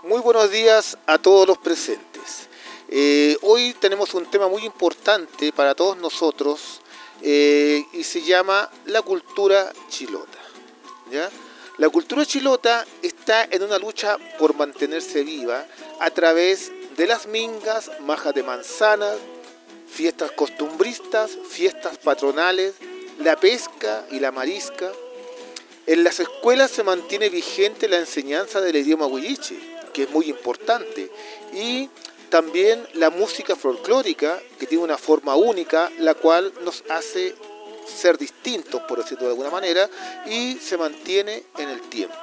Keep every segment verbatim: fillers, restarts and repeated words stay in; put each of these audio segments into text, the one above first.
Muy buenos días a todos los presentes. Eh, hoy tenemos un tema muy importante para todos nosotros eh, y se llama la cultura chilota. ¿Ya? La cultura chilota está en una lucha por mantenerse viva a través de las mingas, majas de manzana, fiestas costumbristas, fiestas patronales, la pesca y la marisca. En las escuelas se mantiene vigente la enseñanza del idioma huilliche, que es muy importante, y también la música folclórica, que tiene una forma única, la cual nos hace ser distintos, por decirlo de alguna manera, y se mantiene en el tiempo.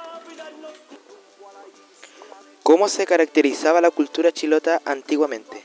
¿Cómo se caracterizaba la cultura chilota antiguamente?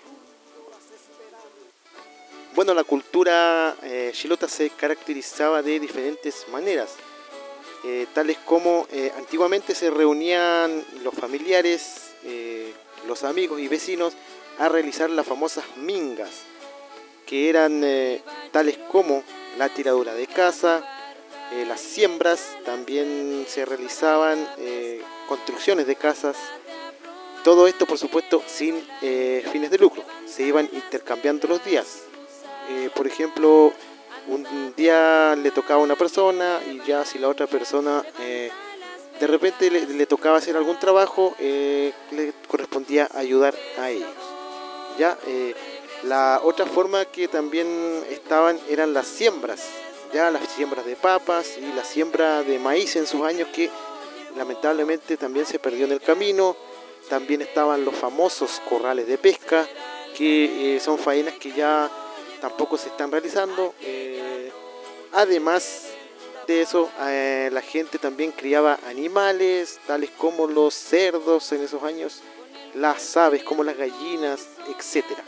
Bueno, la cultura eh, chilota se caracterizaba de diferentes maneras, eh, tales como eh, antiguamente se reunían los familiares, eh, los amigos y vecinos a realizar las famosas mingas, que eran eh, tales como la tiradura de caza, eh, las siembras, también se realizaban eh, construcciones de casas, todo esto por supuesto sin eh, fines de lucro, se iban intercambiando los días. Eh, por ejemplo, un día le tocaba a una persona y ya si la otra persona eh, de repente le, le tocaba hacer algún trabajo, eh, le correspondía ayudar a ellos. Ya, eh, la otra forma que también estaban eran las siembras, ya las siembras de papas y la siembra de maíz en sus años, que lamentablemente también se perdió en el camino. También estaban los famosos corrales de pesca, que eh, son faenas que ya tampoco se están realizando. Eh, además de eso, eh, la gente también criaba animales, tales como los cerdos en esos años, las aves como las gallinas, etcétera.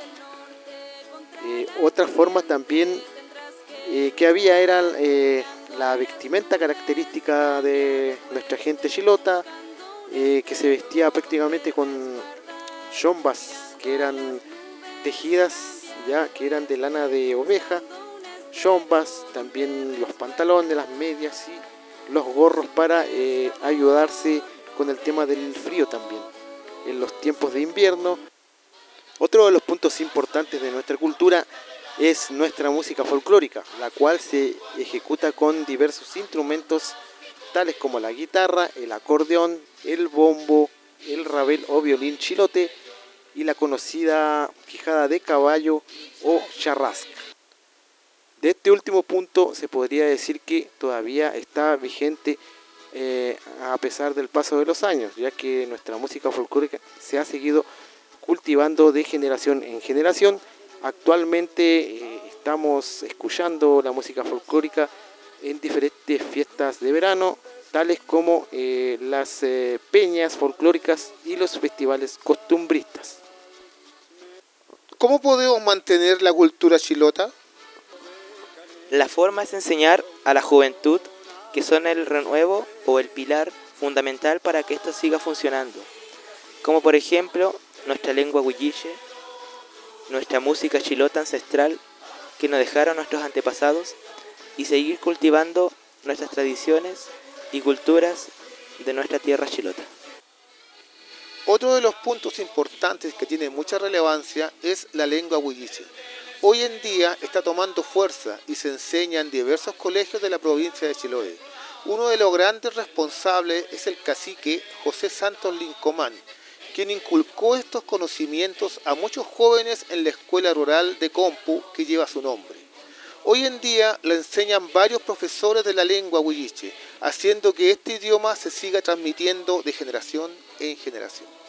Eh, otra forma también eh, que había era eh, la vestimenta característica de nuestra gente chilota, eh, que se vestía prácticamente con chombas que eran tejidas, ya que eran de lana de oveja, chombas, también los pantalones, las medias y los gorros para eh, ayudarse con el tema del frío también en los tiempos de invierno. Otro de los puntos importantes de nuestra cultura es nuestra música folclórica, la cual se ejecuta con diversos instrumentos tales como la guitarra, el acordeón, el bombo, el rabel o violín chilote y la conocida quijada de caballo o charrasca. De este último punto se podría decir que todavía está vigente eh, a pesar del paso de los años, ya que nuestra música folclórica se ha seguido cultivando de generación en generación. Actualmente eh, estamos escuchando la música folclórica en diferentes fiestas de verano, tales como eh, las eh, peñas folclóricas y los festivales costumbristas. ¿Cómo podemos mantener la cultura chilota? La forma es enseñar a la juventud que son el renuevo o el pilar fundamental para que esto siga funcionando, como por ejemplo nuestra lengua huilliche, nuestra música chilota ancestral que nos dejaron nuestros antepasados y seguir cultivando nuestras tradiciones y culturas de nuestra tierra chilota. Otro de los puntos importantes que tiene mucha relevancia es la lengua huilliche. Hoy en día está tomando fuerza y se enseña en diversos colegios de la provincia de Chiloé. Uno de los grandes responsables es el cacique José Santos Lincomán, quien inculcó estos conocimientos a muchos jóvenes en la escuela rural de Compu que lleva su nombre. Hoy en día la enseñan varios profesores de la lengua huilliche, haciendo que este idioma se siga transmitiendo de generación en generación.